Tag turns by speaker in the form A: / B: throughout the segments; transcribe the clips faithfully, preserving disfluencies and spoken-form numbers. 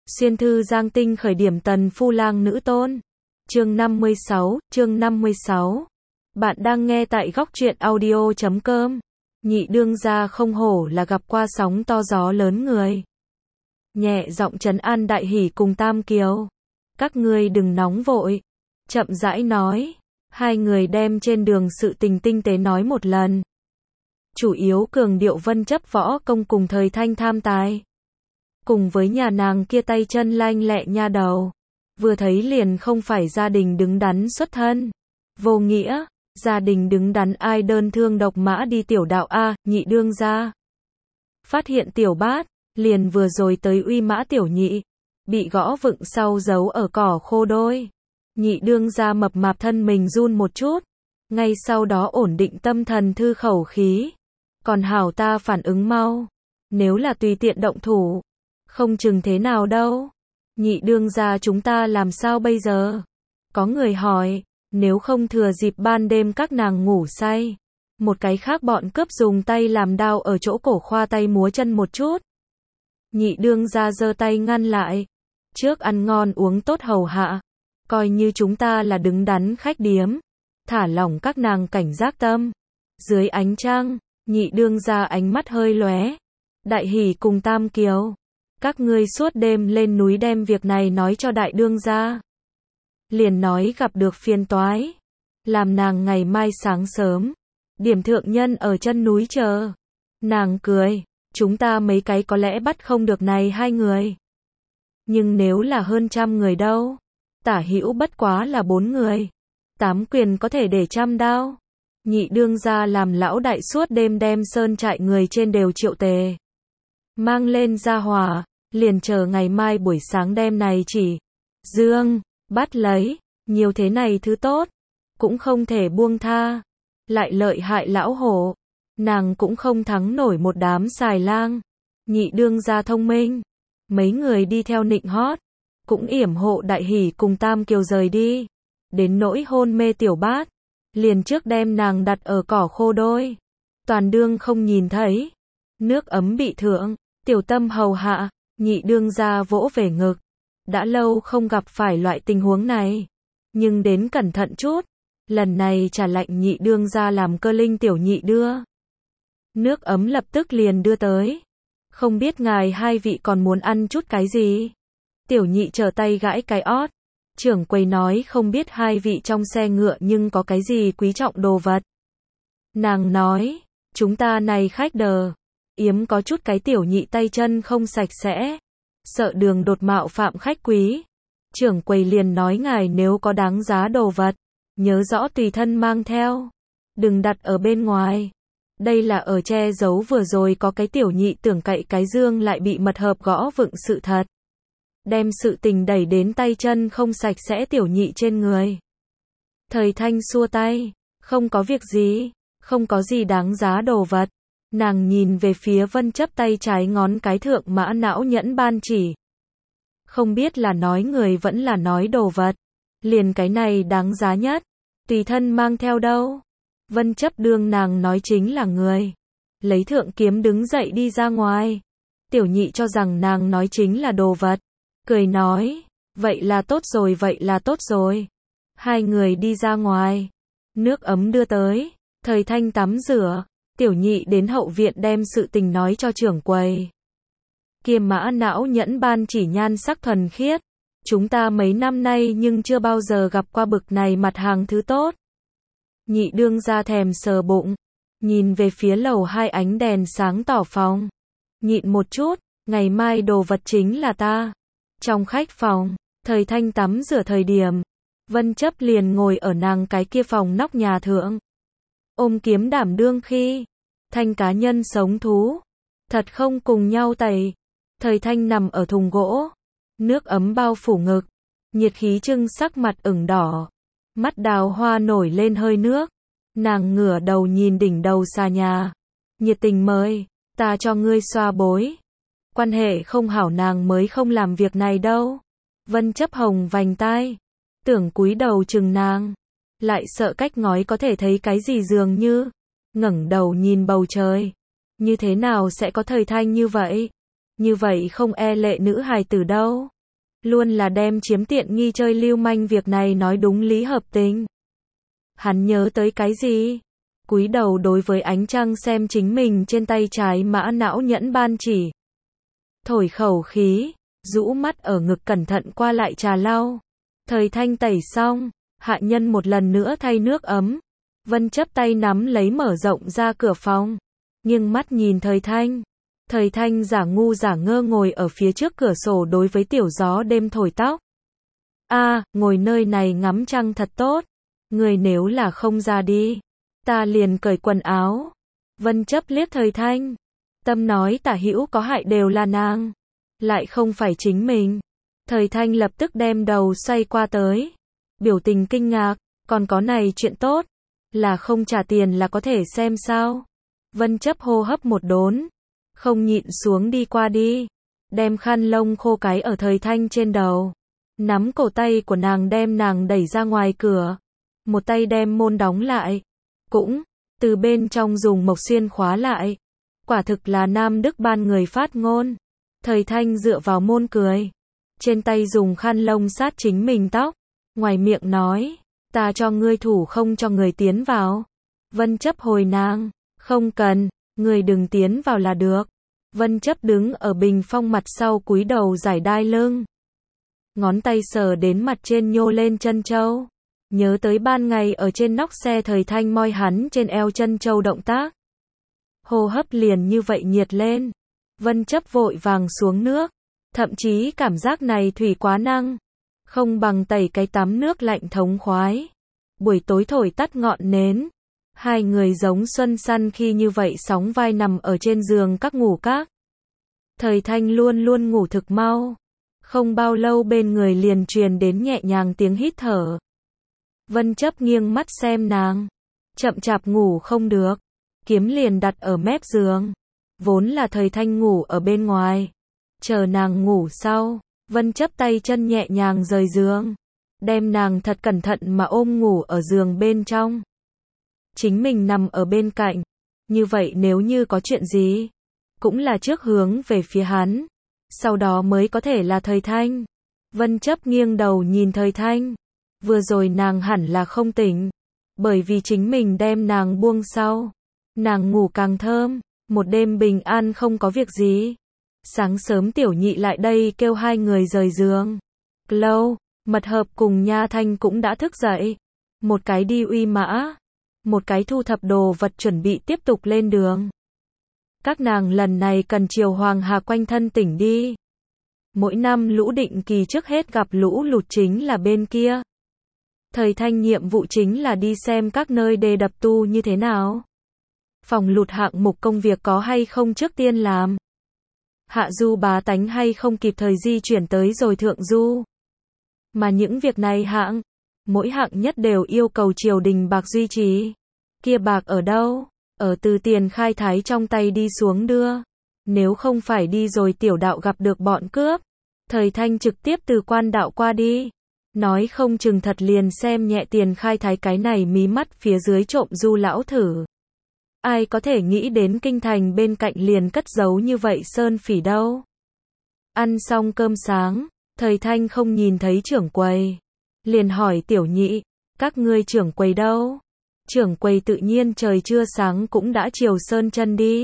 A: Xuyên thư Giang Tinh khởi điểm tần phu lang nữ tôn. Chương năm mươi sáu, chương năm mươi sáu. Bạn đang nghe tại góc truyện audio chấm com. Nhị đương gia không hổ là gặp qua sóng to gió lớn người. Nhẹ giọng trấn an Đại Hỷ cùng Tam Kiều. Các ngươi đừng nóng vội. Chậm rãi nói. Hai người đem trên đường sự tình tinh tế nói một lần. Chủ yếu cường điệu Vân Chấp võ công cùng Thời Thanh tham tài. Cùng với nhà nàng kia tay chân lanh lẹ nha đầu. Vừa thấy liền không phải gia đình đứng đắn xuất thân. Vô nghĩa, gia đình đứng đắn ai đơn thương độc mã đi tiểu đạo A, nhị đương gia. Phát hiện tiểu bát, liền vừa rồi tới uy mã tiểu nhị. Bị gõ vựng sau giấu ở cỏ khô đôi. Nhị đương gia mập mạp thân mình run một chút. Ngay sau đó ổn định tâm thần thư khẩu khí. Còn hảo ta phản ứng mau. Nếu là tùy tiện động thủ. Không chừng thế nào đâu. Nhị đương gia chúng ta làm sao bây giờ? Có người hỏi, nếu không thừa dịp ban đêm các nàng ngủ say. Một cái khác bọn cướp dùng tay làm đao ở chỗ cổ khoa tay múa chân một chút. Nhị đương gia giơ tay ngăn lại. Trước ăn ngon uống tốt hầu hạ. Coi như chúng ta là đứng đắn khách điếm. Thả lỏng các nàng cảnh giác tâm. Dưới ánh trăng, nhị đương gia ánh mắt hơi lóe. Đại Hỷ cùng Tam Kiều. Các ngươi suốt đêm lên núi đem việc này nói cho đại đương gia. Liền nói gặp được phiền toái. Làm nàng ngày mai sáng sớm. Điểm thượng nhân ở chân núi chờ. Nàng cười. Chúng ta mấy cái có lẽ bắt không được này hai người. Nhưng nếu là hơn trăm người đâu. Tả hữu bất quá là bốn người. Tám quyền có thể để trăm đao. Nhị đương gia làm lão đại suốt đêm đem sơn trại người trên đều triệu tề. Mang lên ra hỏa. Liền chờ ngày mai buổi sáng đêm này chỉ. Dương, bắt lấy. Nhiều thế này thứ tốt. Cũng không thể buông tha. Lại lợi hại lão hổ. Nàng cũng không thắng nổi một đám xài lang. Nhị đương gia thông minh. Mấy người đi theo nịnh hót. Cũng yểm hộ Đại Hỷ cùng Tam Kiều rời đi. Đến nỗi hôn mê tiểu bát. Liền trước đem nàng đặt ở cỏ khô đôi. Toàn đương không nhìn thấy. Nước ấm bị thượng. Tiểu tâm hầu hạ. Nhị đương gia vỗ về ngực. Đã lâu không gặp phải loại tình huống này. Nhưng đến cẩn thận chút. Lần này trả lệnh nhị đương gia làm cơ linh tiểu nhị đưa. Nước ấm lập tức liền đưa tới. Không biết ngài hai vị còn muốn ăn chút cái gì? Tiểu nhị trở tay gãi cái ót. Trưởng quầy nói không biết hai vị trong xe ngựa nhưng có cái gì quý trọng đồ vật. Nàng nói, chúng ta này khách đờ. Yếm có chút cái tiểu nhị tay chân không sạch sẽ. Sợ đường đột mạo phạm khách quý. Trưởng quầy liền nói ngài nếu có đáng giá đồ vật. Nhớ rõ tùy thân mang theo. Đừng đặt ở bên ngoài. Đây là ở che giấu vừa rồi có cái tiểu nhị tưởng cậy cái dương lại bị mật hợp gõ vựng sự thật. Đem sự tình đẩy đến tay chân không sạch sẽ tiểu nhị trên người. Thời Thanh xua tay. Không có việc gì. Không có gì đáng giá đồ vật. Nàng nhìn về phía Vân Chấp tay trái ngón cái thượng mã não nhẫn ban chỉ. Không biết là nói người vẫn là nói đồ vật. Liền cái này đáng giá nhất. Tùy thân mang theo đâu. Vân Chấp đương nàng nói chính là người. Lấy thượng kiếm đứng dậy đi ra ngoài. Tiểu nhị cho rằng nàng nói chính là đồ vật. Cười nói. Vậy là tốt rồi vậy là tốt rồi. Hai người đi ra ngoài. Nước ấm đưa tới. Thời Thanh tắm rửa. Tiểu nhị đến hậu viện đem sự tình nói cho trưởng quầy. Kia mã não nhẫn ban chỉ nhan sắc thuần khiết. Chúng ta mấy năm nay nhưng chưa bao giờ gặp qua bực này mặt hàng thứ tốt. Nhị đương gia thèm sờ bụng. Nhìn về phía lầu hai ánh đèn sáng tỏ phòng. Nhịn một chút, ngày mai đồ vật chính là ta. Trong khách phòng, Thời Thanh tắm rửa thời điểm. Vân Chấp liền ngồi ở nàng cái kia phòng nóc nhà thượng. Ôm kiếm đảm đương khi. Thanh cá nhân sống thú. Thật không cùng nhau tẩy. Thời Thanh nằm ở thùng gỗ. Nước ấm bao phủ ngực. Nhiệt khí trưng sắc mặt ửng đỏ. Mắt đào hoa nổi lên hơi nước. Nàng ngửa đầu nhìn đỉnh đầu xà nhà. Nhiệt tình mời. Ta cho ngươi xoa bối. Quan hệ không hảo nàng mới không làm việc này đâu. Vân Chấp hồng vành tai. Tưởng cúi đầu chừng nàng. Lại sợ cách ngói có thể thấy cái gì dường như. Ngẩng đầu nhìn bầu trời. Như thế nào sẽ có Thời Thanh như vậy? như vậy không e lệ nữ hài tử đâu. Luôn là đem chiếm tiện nghi chơi lưu manh, việc này nói đúng lý hợp tình. Hắn nhớ tới cái gì? Cúi đầu đối với ánh trăng xem chính mình trên tay trái mã não nhẫn ban chỉ. Thổi khẩu khí, rũ mắt ở ngực cẩn thận qua lại trà lau. Thời Thanh tẩy xong, hạ nhân một lần nữa thay nước ấm. Vân chấp tay nắm lấy mở rộng ra cửa phòng. Nghiêng mắt nhìn Thời Thanh. Thời Thanh giả ngu giả ngơ ngồi ở phía trước cửa sổ đối với tiểu gió đêm thổi tóc. A, à, ngồi nơi này ngắm trăng thật tốt. Người nếu là không ra đi, ta liền cởi quần áo. Vân chấp liếc Thời Thanh. Tâm nói tả hữu có hại đều là nàng, lại không phải chính mình. Thời Thanh lập tức đem đầu xoay qua tới. Biểu tình kinh ngạc, còn có này chuyện tốt, là không trả tiền là có thể xem sao. Vân chấp hô hấp một đốn, không nhịn xuống đi qua đi, đem khăn lông khô cái ở Thời Thanh trên đầu, nắm cổ tay của nàng đem nàng đẩy ra ngoài cửa, một tay đem môn đóng lại, cũng từ bên trong dùng mộc xuyên khóa lại. Quả thực là Nam Đức ban người phát ngôn. Thời Thanh dựa vào môn cười, trên tay dùng khăn lông sát chính mình tóc, ngoài miệng nói, ta cho ngươi thủ không cho người tiến vào. Vân chấp hồi nàng, không cần, người đừng tiến vào là được. Vân chấp đứng ở bình phong mặt sau cúi đầu giải đai lưng. Ngón tay sờ đến mặt trên nhô lên chân châu. Nhớ tới ban ngày ở trên nóc xe Thời Thanh moi hắn trên eo chân châu động tác. Hô hấp liền như vậy nhiệt lên. Vân chấp vội vàng xuống nước. Thậm chí cảm giác này thủy quá năng. Không bằng tẩy cái tắm nước lạnh thống khoái. Buổi tối thổi tắt ngọn nến. Hai người giống xuân săn khi như vậy sóng vai nằm ở trên giường các ngủ các. Thời Thanh luôn luôn ngủ thực mau. Không bao lâu bên người liền truyền đến nhẹ nhàng tiếng hít thở. Vân chấp nghiêng mắt xem nàng. Chậm chạp ngủ không được. Kiếm liền đặt ở mép giường. Vốn là Thời Thanh ngủ ở bên ngoài. Chờ nàng ngủ sau, Vân chấp tay chân nhẹ nhàng rời giường. Đem nàng thật cẩn thận mà ôm ngủ ở giường bên trong. Chính mình nằm ở bên cạnh. Như vậy nếu như có chuyện gì, cũng là trước hướng về phía hắn. Sau đó mới có thể là Thời Thanh. Vân chấp nghiêng đầu nhìn Thời Thanh. Vừa rồi nàng hẳn là không tỉnh. Bởi vì chính mình đem nàng buông sau. Nàng ngủ càng thơm. Một đêm bình an không có việc gì. Sáng sớm tiểu nhị lại đây kêu hai người rời giường. Lâu, mật hợp cùng Nha Thanh cũng đã thức dậy. Một cái đi uy mã. Một cái thu thập đồ vật chuẩn bị tiếp tục lên đường. Các nàng lần này cần chiều Hoàng Hà quanh thân tỉnh đi. Mỗi năm lũ định kỳ trước hết gặp lũ lụt chính là bên kia. Thời Thanh nhiệm vụ chính là đi xem các nơi đê đập tu như thế nào. Phòng lụt hạng mục công việc có hay không trước tiên làm. Hạ du bá tánh hay không kịp thời di chuyển tới rồi thượng du. Mà những việc này hạng, mỗi hạng nhất đều yêu cầu triều đình bạc duy trì. Kia bạc ở đâu? Ở từ tiền khai thái trong tay đi xuống đưa. Nếu không phải đi rồi tiểu đạo gặp được bọn cướp. Thời Thanh trực tiếp từ quan đạo qua đi. Nói không chừng thật liền xem nhẹ tiền khai thái cái này mí mắt phía dưới trộm du lão thử. Ai có thể nghĩ đến kinh thành bên cạnh liền cất giấu như vậy sơn phỉ đâu. Ăn xong cơm sáng, Thời Thanh không nhìn thấy trưởng quầy. Liền hỏi tiểu nhị, các ngươi trưởng quầy đâu? Trưởng quầy tự nhiên trời chưa sáng cũng đã chiều sơn chân đi.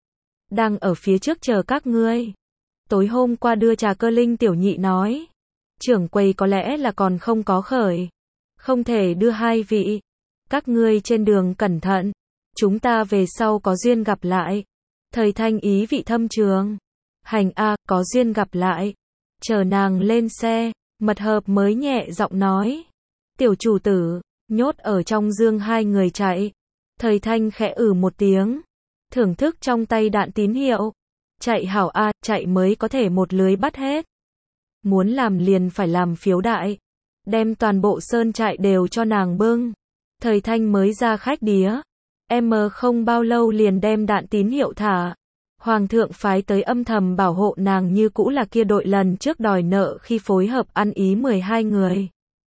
A: Đang ở phía trước chờ các ngươi. Tối hôm qua đưa trà cơ linh tiểu nhị nói. Trưởng quầy có lẽ là còn không có khởi. Không thể đưa hai vị. Các ngươi trên đường cẩn thận. Chúng ta về sau có duyên gặp lại. Thời Thanh ý vị thâm trường. Hành a, có duyên gặp lại. Chờ nàng lên xe, mật hợp mới nhẹ giọng nói. Tiểu chủ tử, nhốt ở trong dương hai người chạy. Thời Thanh khẽ ử một tiếng. Thưởng thức trong tay đạn tín hiệu. Chạy hảo a, chạy mới có thể một lưới bắt hết. Muốn làm liền phải làm phiếu đại. Đem toàn bộ sơn trại đều cho nàng bưng. Thời Thanh mới ra khách đía. Em không bao lâu liền đem đạn tín hiệu thả. Hoàng thượng phái tới âm thầm bảo hộ nàng như cũ là kia đội lần trước đòi nợ khi phối hợp ăn ý mười hai người.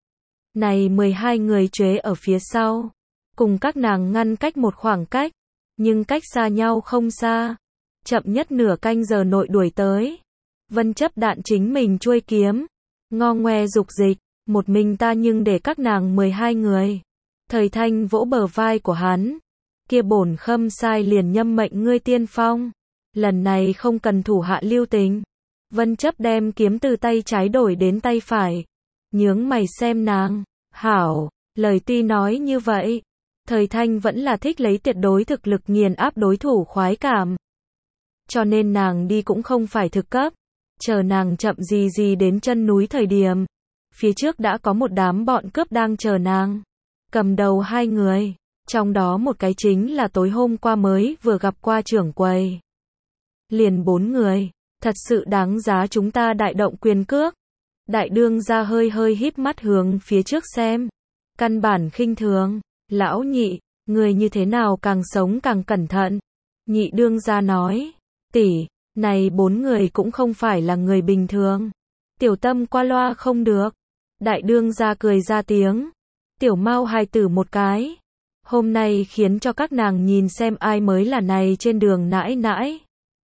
A: Này mười hai người chế ở phía sau. Cùng các nàng ngăn cách một khoảng cách. Nhưng cách xa nhau không xa. chậm nhất nửa canh giờ nội đuổi tới. Vân chấp đạn chính mình chuôi kiếm, ngo ngoe dục dịch, một mình ta nhưng để các nàng mười hai người. Thời Thanh vỗ bờ vai của hắn, kia bổn khâm sai liền nhâm mệnh ngươi tiên phong, lần này không cần thủ hạ lưu tình. Vân chấp đem kiếm từ tay trái đổi đến tay phải, nhướng mày xem nàng, hảo, lời tuy nói như vậy, Thời Thanh vẫn là thích lấy tuyệt đối thực lực nghiền áp đối thủ khoái cảm. Cho nên nàng đi cũng không phải thực cấp, chờ nàng chậm gì gì đến chân núi thời điểm, phía trước đã có một đám bọn cướp đang chờ nàng. Cầm đầu hai người, trong đó một cái chính là tối hôm qua mới vừa gặp qua trưởng quầy. Liền bốn người, thật sự đáng giá chúng ta đại động quyền cước. Đại đương gia hơi hơi híp mắt hướng phía trước xem, căn bản khinh thường. Lão nhị, người như thế nào càng sống càng cẩn thận. Nhị đương gia nói, tỷ, này bốn người cũng không phải là người bình thường. Tiểu Tâm qua loa không được. Đại đương gia cười ra tiếng, tiểu Mao hài tử một cái. Hôm nay khiến cho các nàng nhìn xem ai mới là này trên đường nãi nãi.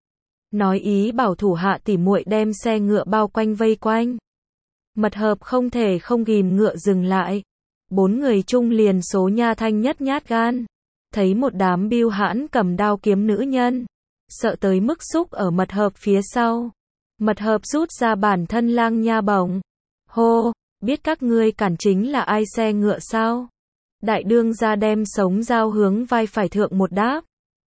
A: Nói ý bảo thủ hạ tỉ muội đem xe ngựa bao quanh vây quanh. Mật hợp không thể không ghìm ngựa dừng lại. Bốn người chung liền số Nha Thanh nhất nhát gan. Thấy một đám biêu hãn cầm đao kiếm nữ nhân, sợ tới mức xúc ở mật hợp phía sau. Mật hợp rút ra bản thân lang nha bổng. Hô, biết các ngươi cản chính là ai xe ngựa sao? Đại đương gia đem sống dao hướng vai phải thượng một đáp.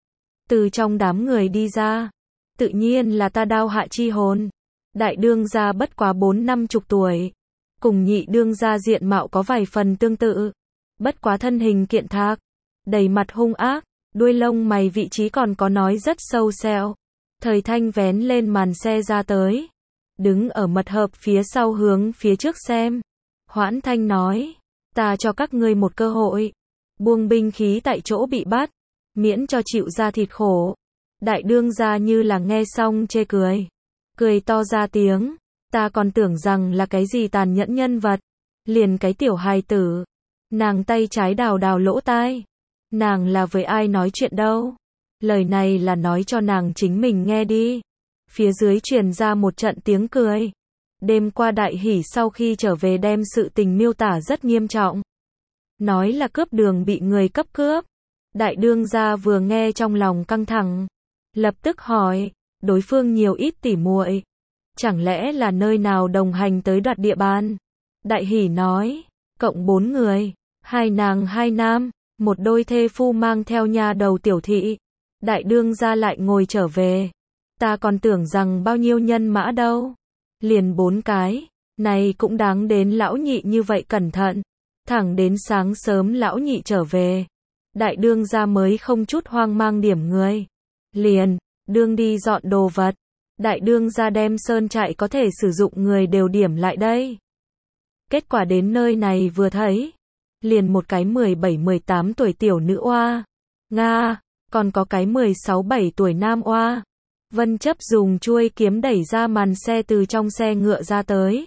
A: Từ trong đám người đi ra, tự nhiên là ta Đao Hạ Chi Hồn. Đại đương gia bất quá bốn năm chục tuổi, cùng nhị đương gia diện mạo có vài phần tương tự, bất quá thân hình kiện thạc, đầy mặt hung ác, đuôi lông mày vị trí còn có nói rất sâu sẹo. Thời Thanh vén lên màn xe ra tới, đứng ở mật hợp phía sau hướng phía trước xem. Hoãn Thanh nói, ta cho các ngươi một cơ hội, buông binh khí tại chỗ bị bắt, miễn cho chịu ra thịt khổ. Đại đương gia như là nghe xong chê cười, cười to ra tiếng, ta còn tưởng rằng là cái gì tàn nhẫn nhân vật, liền cái tiểu hài tử. Nàng tay trái đào đào lỗ tai, nàng là với ai nói chuyện đâu, lời này là nói cho nàng chính mình nghe đi. Phía dưới truyền ra một trận tiếng cười. Đêm qua Đại Hỷ sau khi trở về đem sự tình miêu tả rất nghiêm trọng, nói là cướp đường bị người cấp cướp. Đại đương gia vừa nghe trong lòng căng thẳng, lập tức hỏi, đối phương nhiều ít tỉ muội, chẳng lẽ là nơi nào đồng hành tới đoạt địa bàn? Đại Hỷ nói, cộng bốn người, hai nàng hai nam, một đôi thê phu mang theo nhà đầu tiểu thị. Đại đương gia lại ngồi trở về, ta còn tưởng rằng bao nhiêu nhân mã đâu, liền bốn cái, này cũng đáng đến lão nhị như vậy cẩn thận. Thẳng đến sáng sớm lão nhị trở về, đại đương gia mới không chút hoang mang điểm người, liền đương đi dọn đồ vật. Đại đương gia đem sơn trại có thể sử dụng người đều điểm lại đây. Kết quả đến nơi này vừa thấy, liền một cái mười bảy mười tám tuổi tiểu nữ oa, Nga, còn có cái mười sáu bảy tuổi nam oa. Vân chấp dùng chuôi kiếm đẩy ra màn xe từ trong xe ngựa ra tới.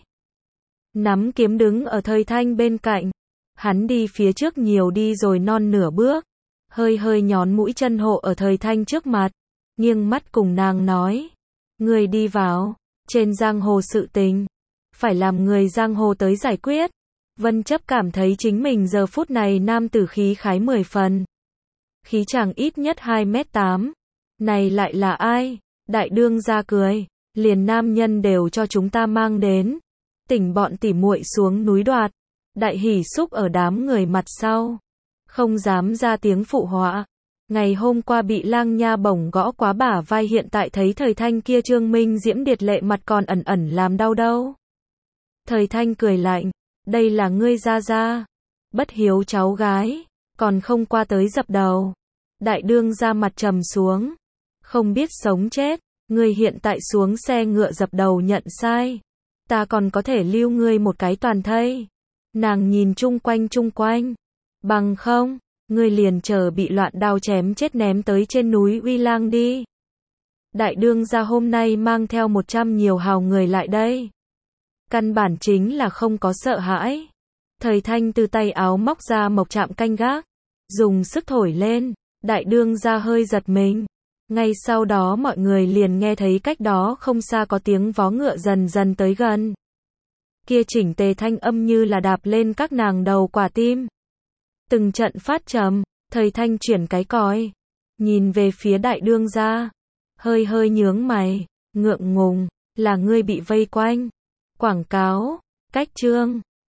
A: Nắm kiếm đứng ở Thời Thanh bên cạnh. Hắn đi phía trước nhiều đi rồi non nửa bước, hơi hơi nhón mũi chân hộ ở Thời Thanh trước mặt, nghiêng mắt cùng nàng nói, người đi vào, trên giang hồ sự tình, phải làm người giang hồ tới giải quyết. Vân chấp cảm thấy chính mình giờ phút này nam tử khí khái mười phần. Khí chàng ít nhất hai mét tám. Này lại là ai? Đại đương gia cười, liền nam nhân đều cho chúng ta mang đến. Tỉnh bọn tỉ muội xuống núi đoạt. Đại Hỷ xúc ở đám người mặt sau, không dám ra tiếng phụ họa. Ngày hôm qua bị lang nha bổng gõ quá bả vai, hiện tại thấy Thời Thanh kia trương minh diễm điệt lệ mặt còn ẩn ẩn làm đau đâu. Thời Thanh cười lạnh, đây là ngươi gia gia, bất hiếu cháu gái, còn không qua tới dập đầu. Đại đương gia mặt trầm xuống, không biết sống chết, ngươi hiện tại xuống xe ngựa dập đầu nhận sai, ta còn có thể lưu ngươi một cái toàn thây. Nàng nhìn chung quanh chung quanh, bằng không, ngươi liền chờ bị loạn đao chém chết ném tới trên núi Uy Lang đi. Đại đương gia hôm nay mang theo một trăm nhiều hào người lại đây, căn bản chính là không có sợ hãi. Thời Thanh từ tay áo móc ra mộc trạm canh gác, dùng sức thổi lên. Đại đương gia hơi giật mình, Ngay sau đó mọi người liền nghe thấy cách đó không xa có tiếng vó ngựa dần dần tới gần. Kia chỉnh tề thanh âm như là đạp lên các nàng đầu quả tim. Từng trận phát trầm, thầy Thanh chuyển cái còi, nhìn về phía đại đương gia, hơi hơi nhướng mày, ngượng ngùng, là ngươi bị vây quanh. Quảng cáo, cách chương